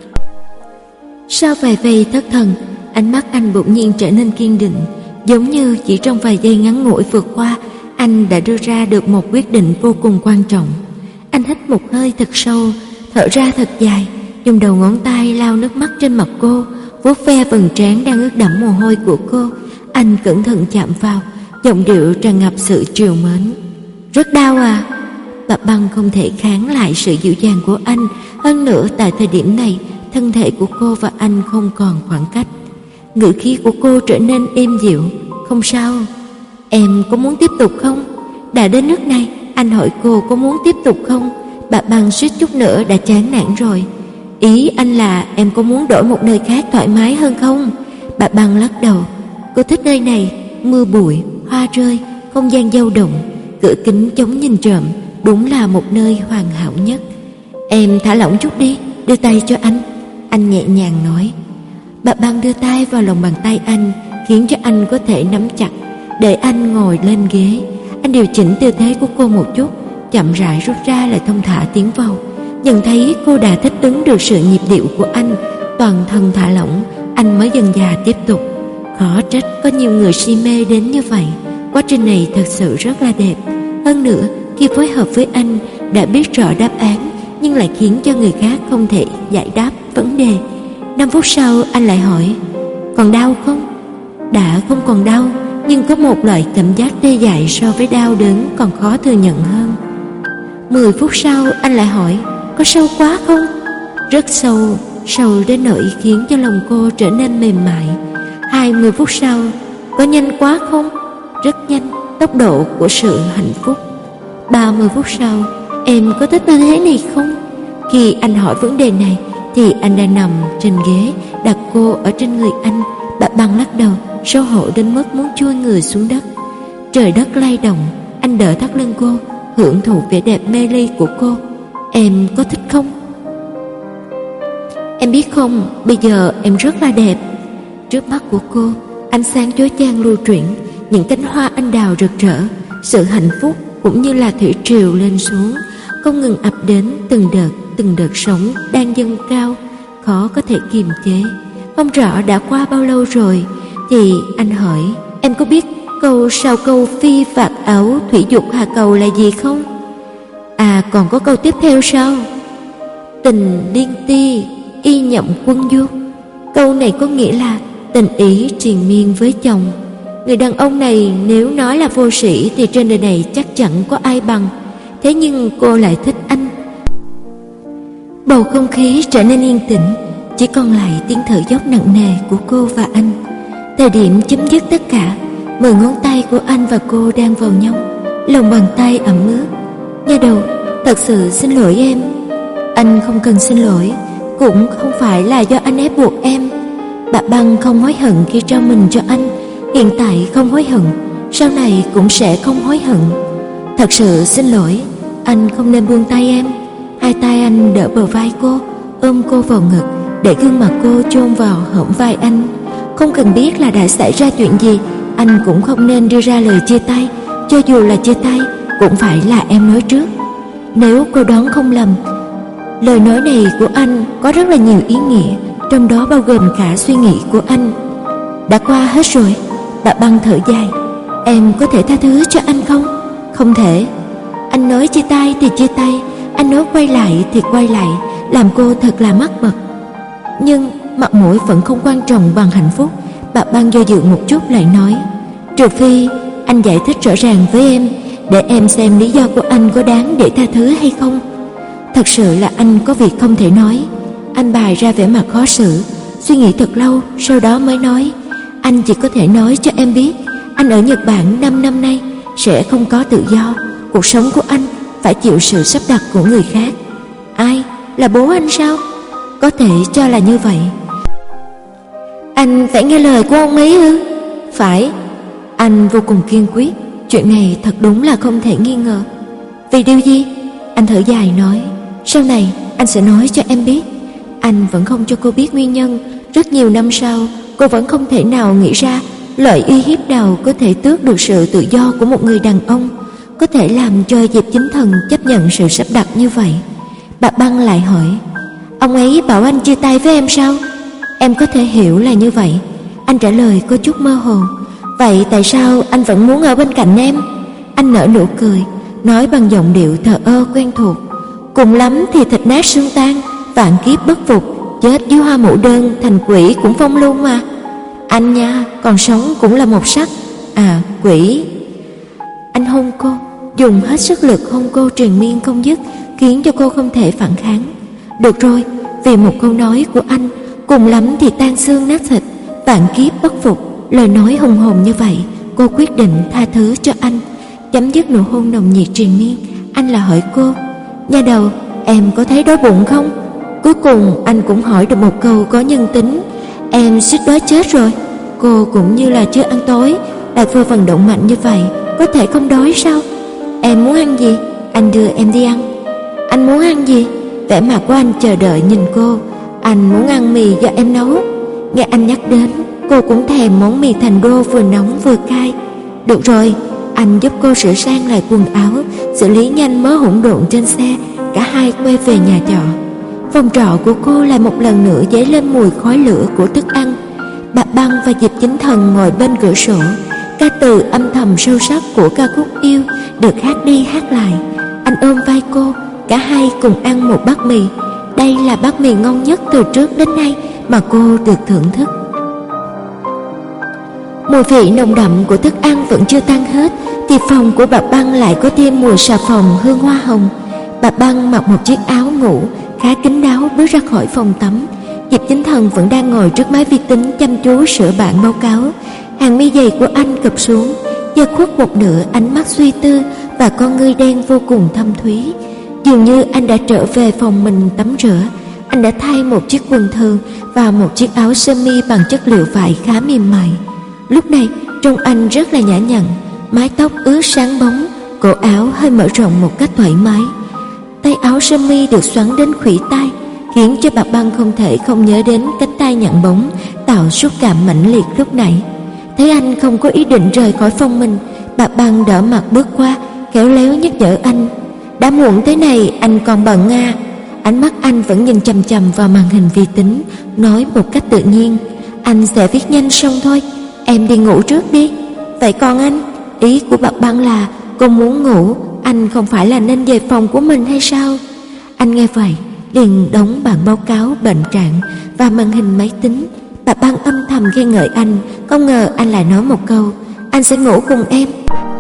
Sau vài giây thất thần, ánh mắt anh bỗng nhiên trở nên kiên định, giống như chỉ trong vài giây ngắn ngủi vượt qua, anh đã đưa ra được một quyết định vô cùng quan trọng. Anh hít một hơi thật sâu, thở ra thật dài, dùng đầu ngón tay lau nước mắt trên mặt cô, vuốt ve vầng trán đang ướt đẫm mồ hôi của cô. Anh cẩn thận chạm vào, giọng điệu tràn ngập sự trìu mến. Rất đau à? Bà Băng không thể kháng lại sự dịu dàng của anh. Hơn nữa tại thời điểm này, thân thể của cô và anh không còn khoảng cách. Ngữ khí của cô trở nên êm dịu. Không sao, em có muốn tiếp tục không? Đã đến nước này, anh hỏi cô có muốn tiếp tục không? Bà Băng suýt chút nữa đã chán nản rồi. Ý anh là em có muốn đổi một nơi khác thoải mái hơn không? Bà Băng lắc đầu. Cô thích nơi này, mưa bụi, hoa rơi, không gian dao động, cửa kính chống nhìn trộm, đúng là một nơi hoàn hảo nhất. Em thả lỏng chút đi, đưa tay cho anh. Anh nhẹ nhàng nói. Bà Băng đưa tay vào lòng bàn tay anh, khiến cho anh có thể nắm chặt, để anh ngồi lên ghế. Anh điều chỉnh tư thế của cô một chút, chậm rãi rút ra lại thông thả tiến vào. Nhận thấy cô đã thích ứng được sự nhịp điệu của anh, toàn thân thả lỏng, anh mới dần dà tiếp tục. Khó trách có nhiều người si mê đến như vậy. Quá trình này thật sự rất là đẹp. Hơn nữa, khi phối hợp với anh đã biết rõ đáp án, nhưng lại khiến cho người khác không thể giải đáp vấn đề. Năm phút sau anh lại hỏi, còn đau không? Đã không còn đau, nhưng có một loại cảm giác tê dại so với đau đớn còn khó thừa nhận hơn. Mười phút sau anh lại hỏi, có sâu quá không? Rất sâu, sâu đến nỗi khiến cho lòng cô trở nên mềm mại. Hai mươi phút sau, có nhanh quá không? Rất nhanh, tốc độ của sự hạnh phúc. Ba mươi phút sau, em có thích tư thế này không? Khi anh hỏi vấn đề này thì anh đang nằm trên ghế, đặt cô ở trên người anh. Bà Băng lắc đầu, xấu hổ đến mức muốn chui người xuống đất. Trời đất lay động, anh đỡ thắt lưng cô, hưởng thụ vẻ đẹp mê ly của cô. Em có thích không? Em biết không, bây giờ em rất là đẹp. Trước mắt của cô, ánh sáng chói chang lưu chuyển, những cánh hoa anh đào rực rỡ, sự hạnh phúc cũng như là thủy triều lên xuống, không ngừng ập đến từng đợt, từng đợt sóng đang dâng cao, khó có thể kiềm chế. Không rõ đã qua bao lâu rồi, thì anh hỏi, em có biết câu sau câu phi phạt áo thủy dục hà cầu là gì không? À, còn có câu tiếp theo sao? Tình liên ti, y nhậm quân du. Câu này có nghĩa là tình ý triền miên với chồng. Người đàn ông này nếu nói là vô sĩ thì trên đời này chắc chẳng có ai bằng. Thế nhưng cô lại thích anh. Bầu không khí trở nên yên tĩnh, chỉ còn lại tiếng thở dốc nặng nề của cô và anh. Thời điểm chấm dứt tất cả, mười ngón tay của anh và cô đang vào nhau, lòng bàn tay ẩm ướt. Nha đầu, thật sự xin lỗi em. Anh không cần xin lỗi, cũng không phải là do anh ép buộc em. Bà Băng không hối hận khi trao mình cho anh, hiện tại không hối hận, sau này cũng sẽ không hối hận. Thật sự xin lỗi, anh không nên buông tay em. Hai tay anh đỡ bờ vai cô, ôm cô vào ngực, để gương mặt cô chôn vào hõm vai anh. Không cần biết là đã xảy ra chuyện gì, anh cũng không nên đưa ra lời chia tay. Cho dù là chia tay, cũng phải là em nói trước. Nếu cô đoán không lầm, lời nói này của anh có rất là nhiều ý nghĩa, trong đó bao gồm cả suy nghĩ của anh. Đã qua hết rồi. Bà Băng thở dài. Em có thể tha thứ cho anh không? Không thể. Anh nói chia tay thì chia tay, anh nói quay lại thì quay lại, làm cô thật là mắc bật. Nhưng mặt mũi vẫn không quan trọng bằng hạnh phúc. Bà Băng do dự một chút lại nói, trừ phi anh giải thích rõ ràng với em, để em xem lý do của anh có đáng để tha thứ hay không. Thật sự là anh có việc không thể nói. Anh bày ra vẻ mặt khó xử, suy nghĩ thật lâu, sau đó mới nói, anh chỉ có thể nói cho em biết, anh ở Nhật Bản năm năm nay sẽ không có tự do. Cuộc sống của anh phải chịu sự sắp đặt của người khác. Ai? Là bố anh sao? Có thể cho là như vậy. Anh phải nghe lời của ông ấy ư? Phải. Anh vô cùng kiên quyết. Chuyện này thật đúng là không thể nghi ngờ. Vì điều gì? Anh thở dài nói, sau này anh sẽ nói cho em biết. Anh vẫn không cho cô biết nguyên nhân. Rất nhiều năm sau, cô vẫn không thể nào nghĩ ra loại uy hiếp nào có thể tước được sự tự do của một người đàn ông, có thể làm cho Diệp Chính Thần chấp nhận sự sắp đặt như vậy. Bà Băng lại hỏi, ông ấy bảo anh chia tay với em sao? Em có thể hiểu là như vậy. Anh trả lời có chút mơ hồ. Vậy tại sao anh vẫn muốn ở bên cạnh em? Anh nở nụ cười, nói bằng giọng điệu thờ ơ quen thuộc, cùng lắm thì thịt nát xương tan, vạn kiếp bất phục, chết dưới hoa mộ đơn, thành quỷ cũng phong lưu mà. Anh nha, còn sống cũng là một sắc. À, quỷ. Anh hôn cô, dùng hết sức lực hôn cô triền miên không dứt, khiến cho cô không thể phản kháng. Được rồi, vì một câu nói của anh, cùng lắm thì tan xương nát thịt, vạn kiếp bất phục. Lời nói hùng hồn như vậy, cô quyết định tha thứ cho anh. Chấm dứt nụ hôn nồng nhiệt triền miên, anh là hỏi cô, nha đầu, em có thấy đói bụng không? Cuối cùng anh cũng hỏi được một câu có nhân tính, em suýt đói chết rồi. Cô cũng như là chưa ăn tối, lại vừa vận động mạnh như vậy, có thể không đói sao? Em muốn ăn gì? Anh đưa em đi ăn. Anh muốn ăn gì? Vẻ mặt của anh chờ đợi nhìn cô. Anh muốn ăn mì do em nấu. Nghe anh nhắc đến, cô cũng thèm món mì thành đô vừa nóng vừa cay. Được rồi, anh giúp cô sửa sang lại quần áo, xử lý nhanh mớ hỗn độn trên xe. Cả hai quay về nhà trọ. Phòng trọ của cô lại một lần nữa dấy lên mùi khói lửa của thức ăn. Bà Băng và Diệp Chính Thần ngồi bên cửa sổ, ca từ âm thầm sâu sắc của ca khúc yêu được hát đi hát lại. Anh ôm vai cô, cả hai cùng ăn một bát mì. Đây là bát mì ngon nhất từ trước đến nay mà cô được thưởng thức. Mùi vị nồng đậm của thức ăn vẫn chưa tan hết, thì phòng của bà Băng lại có thêm mùi xà phòng hương hoa hồng. Bà Băng mặc một chiếc áo ngủ khá kín đáo bước ra khỏi phòng tắm. Diệp Chính Thần vẫn đang ngồi trước máy vi tính chăm chú sửa bản báo cáo. Hàng mi dày của anh cụp xuống, che khuất một nửa ánh mắt suy tư và con ngươi đen vô cùng thâm thúy. Dường như anh đã trở về phòng mình tắm rửa. Anh đã thay một chiếc quần thường và một chiếc áo sơ mi bằng chất liệu vải khá mềm mại. Lúc này trông anh rất là nhã nhặn, mái tóc ướt sáng bóng, cổ áo hơi mở rộng một cách thoải mái. Tay áo sơ mi được xoắn đến khuỷu tay, khiến cho bà Băng không thể không nhớ đến cánh tay nhẵn bóng tạo xúc cảm mãnh liệt lúc nãy. Thấy anh không có ý định rời khỏi phòng mình, bà Băng đỡ mặt bước qua, khéo léo nhắc nhở anh. Đã muộn thế này anh còn bận à? Ánh mắt anh vẫn nhìn chằm chằm vào màn hình vi tính, nói một cách tự nhiên, anh sẽ viết nhanh xong thôi, em đi ngủ trước đi. Vậy còn anh? Ý của bà Băng là cô muốn ngủ, anh không phải là nên về phòng của mình hay sao? Anh nghe vậy liền đóng bản báo cáo bệnh trạng và màn hình máy tính. Bà Băng âm thầm khen ngợi anh, không ngờ anh lại nói một câu, anh sẽ ngủ cùng em.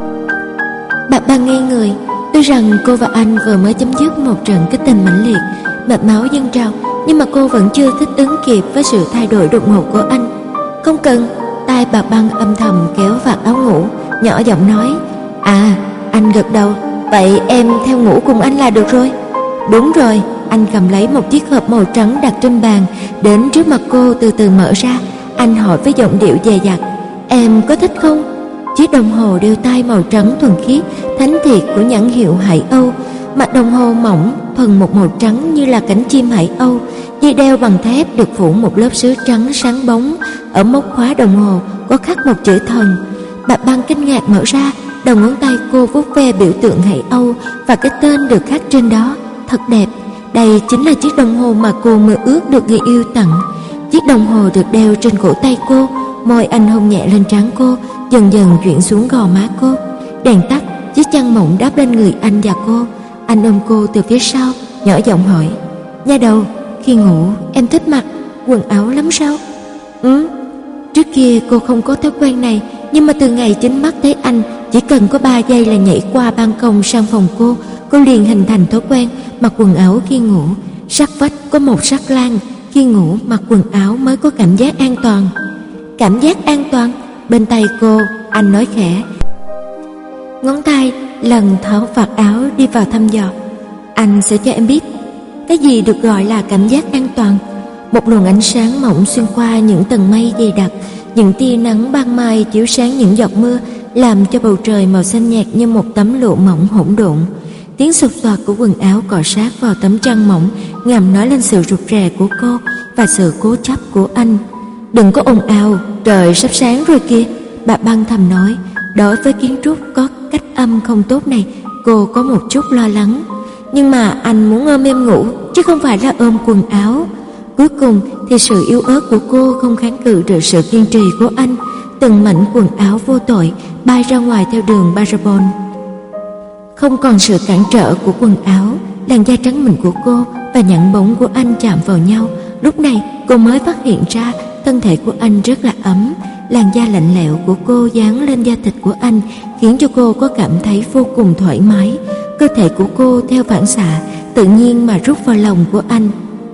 Bà Băng ngây người. Tuy rằng cô và anh vừa mới chấm dứt một trận kích tình mãnh liệt, mạch máu dâng trào, nhưng mà cô vẫn chưa thích ứng kịp với sự thay đổi đột ngột của anh. Không cần. Tai bà Băng âm thầm kéo vạt áo ngủ, nhỏ giọng nói. À, anh gật đầu. Vậy em theo ngủ cùng anh là được rồi. Đúng rồi. Anh cầm lấy một chiếc hộp màu trắng đặt trên bàn, đến trước mặt cô từ từ mở ra. Anh hỏi với giọng điệu dè dặt. Em có thích không? Chiếc đồng hồ đeo tay màu trắng thuần khiết, thánh thiệt của nhãn hiệu Hải Âu. Mặt đồng hồ mỏng, thuần một màu trắng như là cánh chim Hải Âu. Dây đeo bằng thép được phủ một lớp sứ trắng sáng bóng. Ở móc khóa đồng hồ có khắc một chữ thần. Bà Băng kinh ngạc mở ra, đầu ngón tay cô vuốt ve biểu tượng Hải Âu và cái tên được khắc trên đó. Thật đẹp. Đây chính là chiếc đồng hồ mà cô mơ ước được người yêu tặng. Chiếc đồng hồ được đeo trên cổ tay cô. Môi anh hôn nhẹ lên trán cô, dần dần chuyển xuống gò má cô. Đèn tắt, chiếc chăn mỏng đáp lên người anh và cô. Anh ôm cô từ phía sau, nhỏ giọng hỏi. Nha đầu, khi ngủ em thích mặc quần áo lắm sao? Ừ. Trước kia cô không có thói quen này, nhưng mà từ ngày chính mắt thấy anh, chỉ cần có ba giây là nhảy qua ban công sang phòng cô, cô liền hình thành thói quen mặc quần áo khi ngủ. Sát vách có một sắc lan, khi ngủ mặc quần áo mới có cảm giác an toàn. Cảm giác an toàn? Bên tay cô, anh nói khẽ. Ngón tay lần tháo vạt áo đi vào thăm dò. Anh sẽ cho em biết cái gì được gọi là cảm giác an toàn. Một luồng ánh sáng mỏng xuyên qua những tầng mây dày đặc, những tia nắng ban mai chiếu sáng những giọt mưa, làm cho bầu trời màu xanh nhạt như một tấm lụa mỏng hỗn độn. Tiếng sột soạt của quần áo cọ sát vào tấm chăn mỏng ngầm nói lên sự rụt rè của cô và sự cố chấp của anh. Đừng có ồn ào, trời sắp sáng rồi kìa, bà Băng thầm nói. Đối với kiến trúc có cách âm không tốt này, cô có một chút lo lắng. Nhưng mà anh muốn ôm em ngủ, chứ không phải là ôm quần áo. Cuối cùng thì sự yếu ớt của cô không kháng cự được sự kiên trì của anh. Từng mảnh quần áo vô tội bay ra ngoài theo đường parabol. Không còn sự cản trở của quần áo, làn da trắng mịn của cô và nhẵn bóng của anh chạm vào nhau. Lúc này cô mới phát hiện ra thân thể của anh rất là ấm. Làn da lạnh lẽo của cô dán lên da thịt của anh khiến cho cô có cảm thấy vô cùng thoải mái. Cơ thể của cô theo phản xạ tự nhiên mà rút vào lòng của anh.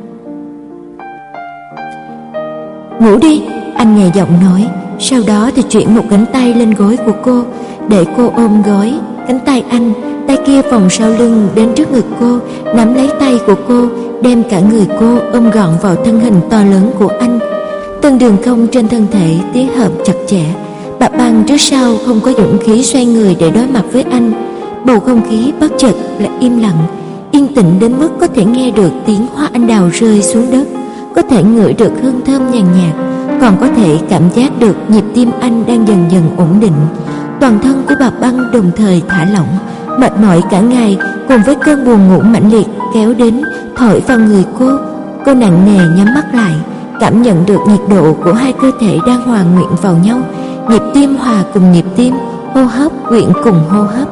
Ngủ đi, anh nhẹ giọng nói. Sau đó thì chuyển một cánh tay lên gối của cô, để cô ôm gối. Cánh tay anh, tay kia vòng sau lưng đến trước ngực cô, nắm lấy tay của cô, đem cả người cô ôm gọn vào thân hình to lớn của anh. Từng đường cong trên thân thể tía hợp chặt chẽ. Bà Băng trước sau không có dũng khí xoay người để đối mặt với anh. Bầu không khí bất chợt là im lặng, yên tĩnh đến mức có thể nghe được tiếng hoa anh đào rơi xuống đất, có thể ngửi được hương thơm nhàn nhạt, còn có thể cảm giác được nhịp tim anh đang dần dần ổn định. Toàn thân của bà Băng đồng thời thả lỏng, mệt mỏi cả ngày cùng với cơn buồn ngủ mãnh liệt kéo đến thổi vào người cô. Cô nặng nề nhắm mắt lại, cảm nhận được nhiệt độ của hai cơ thể đang hòa quyện vào nhau, nhịp tim hòa cùng nhịp tim, hô hấp quyện cùng hô hấp.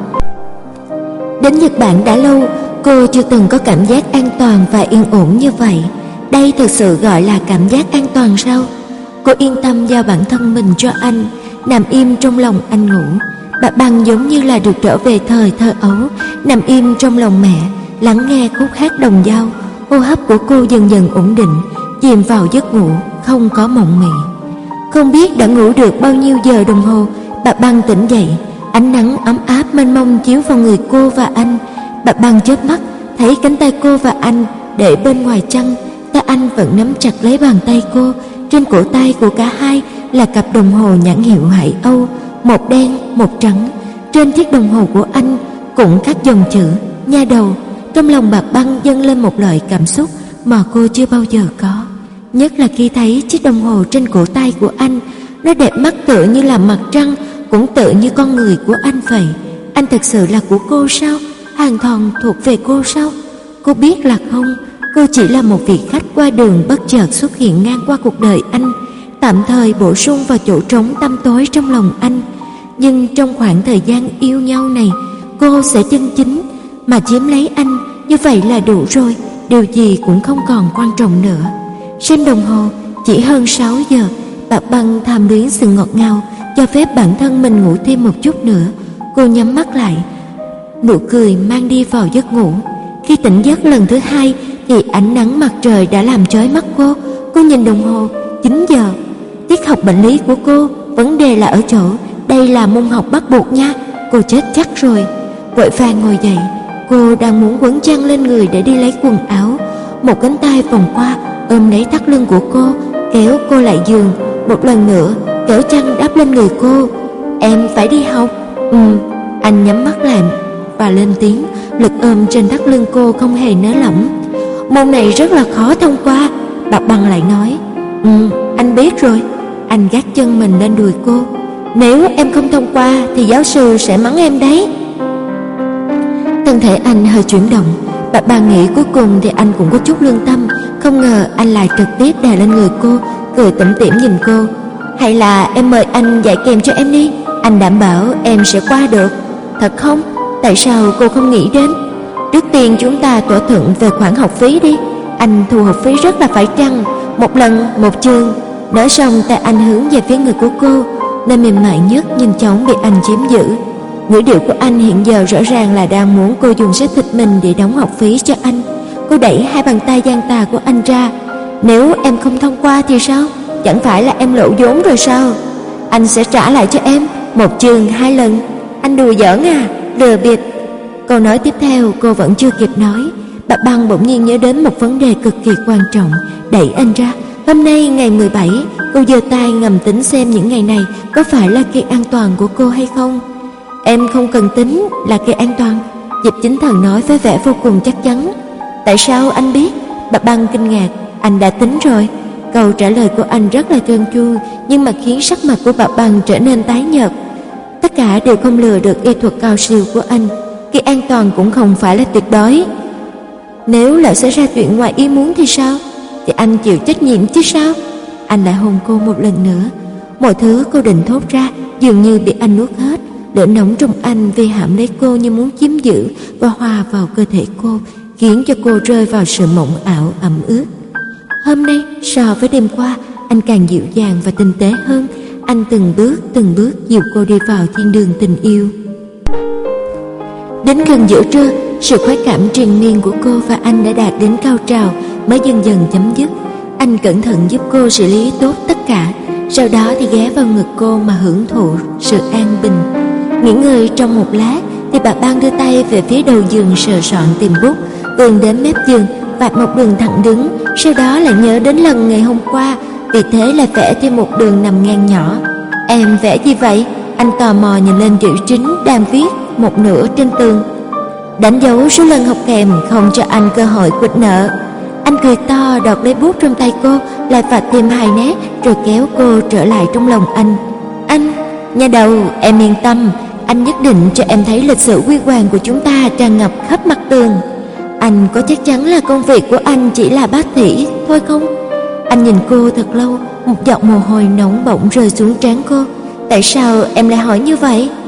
Đến Nhật Bản đã lâu, cô chưa từng có cảm giác an toàn và yên ổn như vậy. Đây thực sự gọi là cảm giác an toàn sao? Cô yên tâm giao bản thân mình cho anh, nằm im trong lòng anh ngủ. Bà Băng giống như là được trở về thời thơ ấu, nằm im trong lòng mẹ, lắng nghe khúc hát đồng dao. Hô hấp của cô dần dần ổn định, chìm vào giấc ngủ không có mộng mị. Không biết đã ngủ được bao nhiêu giờ đồng hồ, bà Băng tỉnh dậy. Ánh nắng ấm áp mênh mông chiếu vào người cô và anh. Bà Băng chớp mắt thấy cánh tay cô và anh để bên ngoài chăn. Tay anh vẫn nắm chặt lấy bàn tay cô. Trên cổ tay của cả hai là cặp đồng hồ nhãn hiệu Hải Âu, một đen một trắng. Trên chiếc đồng hồ của anh cũng khắc dòng chữ nha đầu. Trong lòng bà Băng dâng lên một loại cảm xúc mà cô chưa bao giờ có, nhất là khi thấy chiếc đồng hồ trên cổ tay của anh. Nó đẹp mắt tựa như là mặt trăng, cũng tựa như con người của anh vậy. Anh thật sự là của cô sao? Hoàn toàn thuộc về cô sao? Cô biết là không, cô chỉ là một vị khách qua đường bất chợt xuất hiện ngang qua cuộc đời anh, tạm thời bổ sung vào chỗ trống tăm tối trong lòng anh. Nhưng trong khoảng thời gian yêu nhau này, cô sẽ chân chính mà chiếm lấy anh. Như vậy là đủ rồi, điều gì cũng không còn quan trọng nữa. Xem đồng hồ, chỉ hơn sáu giờ. Bà Băng tham luyến sự ngọt ngào cho phép bản thân mình ngủ thêm một chút nữa. Cô nhắm mắt lại, nụ cười mang đi vào giấc ngủ. Khi tỉnh giấc lần thứ hai thì ánh nắng mặt trời đã làm chói mắt cô. Cô nhìn đồng hồ, chín giờ. Tiết học bệnh lý của cô, vấn đề là ở chỗ đây là môn học bắt buộc nha. Cô chết chắc rồi. Vội vàng ngồi dậy, cô đang muốn quấn chăn lên người để đi lấy quần áo. Một cánh tay vòng qua ôm lấy thắt lưng của cô, kéo cô lại giường. Một lần nữa kéo chăn đắp lên người cô. Em phải đi học. Ừ. Anh nhắm mắt lại và lên tiếng. Lực ôm trên thắt lưng cô không hề nới lỏng. Môn này rất là khó thông qua. Bạc Băng lại nói. Ừ, anh biết rồi. Anh gác chân mình lên đùi cô. Nếu em không thông qua thì giáo sư sẽ mắng em đấy. Thân thể anh hơi chuyển động. Bạc Băng nghĩ cuối cùng thì anh cũng có chút lương tâm. Không ngờ anh lại trực tiếp đè lên người cô, cười tủm tỉm nhìn cô. Hay là em mời anh dạy kèm cho em đi, anh đảm bảo em sẽ qua được. Thật không? Tại sao cô không nghĩ đến? Trước tiên chúng ta thỏa thuận về khoản học phí đi. Anh thu học phí rất là phải chăng, một lần một chương. Nói xong tay anh hướng về phía người của cô, nơi mềm mại nhất nhanh chóng bị anh chiếm giữ. Ngữ điệu của anh hiện giờ rõ ràng là đang muốn cô dùng xác thịt mình để đóng học phí cho anh. Cô đẩy hai bàn tay gian tà của anh ra. Nếu em không thông qua thì sao? Chẳng phải là em lộ vốn rồi sao? Anh sẽ trả lại cho em một chương hai lần. Anh đùa giỡn à? Lừa bịp. Câu nói tiếp theo cô vẫn chưa kịp nói. Bạc Băng bỗng nhiên nhớ đến một vấn đề cực kỳ quan trọng, đẩy anh ra. Hôm nay ngày mười bảy, cô giơ tay ngầm tính xem những ngày này có phải là kỳ an toàn của cô hay không. Em không cần tính là kỳ an toàn, Diệp Chính Thần nói với vẻ vô cùng chắc chắn. Tại sao anh biết? Bạc Băng kinh ngạc. Anh đã tính rồi. Câu trả lời của anh rất là trơn tru, nhưng mà khiến sắc mặt của Bạc Băng trở nên tái nhợt. Tất cả đều không lừa được y thuật cao siêu của anh. Kỳ an toàn cũng không phải là tuyệt đối. Nếu lỡ xảy ra chuyện ngoài ý muốn thì sao? Thì anh chịu trách nhiệm chứ sao? Anh lại hôn cô một lần nữa. Mọi thứ cô định thốt ra dường như bị anh nuốt hết. Lửa nóng trong anh vây hãm lấy cô như muốn chiếm giữ và hòa vào cơ thể cô, khiến cho cô rơi vào sự mộng ảo ẩm ướt. Hôm nay so với đêm qua, anh càng dịu dàng và tinh tế hơn. Anh từng bước từng bước dìu cô đi vào thiên đường tình yêu. Đến gần giữa trưa, sự khoái cảm triền miên của cô và anh đã đạt đến cao trào, mới dần dần chấm dứt. Anh cẩn thận giúp cô xử lý tốt tất cả, sau đó thì ghé vào ngực cô mà hưởng thụ sự an bình. Nghỉ ngơi trong một lát thì Bạc Băng đưa tay về phía đầu giường sờ soạn tìm bút, vươn đến mép giường vạch một đường thẳng đứng, sau đó lại nhớ đến lần ngày hôm qua, vì thế lại vẽ thêm một đường nằm ngang nhỏ. Em vẽ gì vậy? Anh tò mò nhìn lên chữ chính đang viết một nửa trên tường. Đánh dấu số lần học kèm không cho anh cơ hội quỵt nợ. Anh cười to đọt lấy bút trong tay cô, lại vạch thêm hai nét rồi kéo cô trở lại trong lòng anh. Anh, nhà đầu, em yên tâm, anh nhất định cho em thấy lịch sử huy hoàng của chúng ta tràn ngập khắp mặt tường. Anh có chắc chắn là công việc của anh chỉ là bác sĩ thôi không? Anh nhìn cô thật lâu, một giọt mồ hôi nóng bỗng rơi xuống trán cô. Tại sao em lại hỏi như vậy?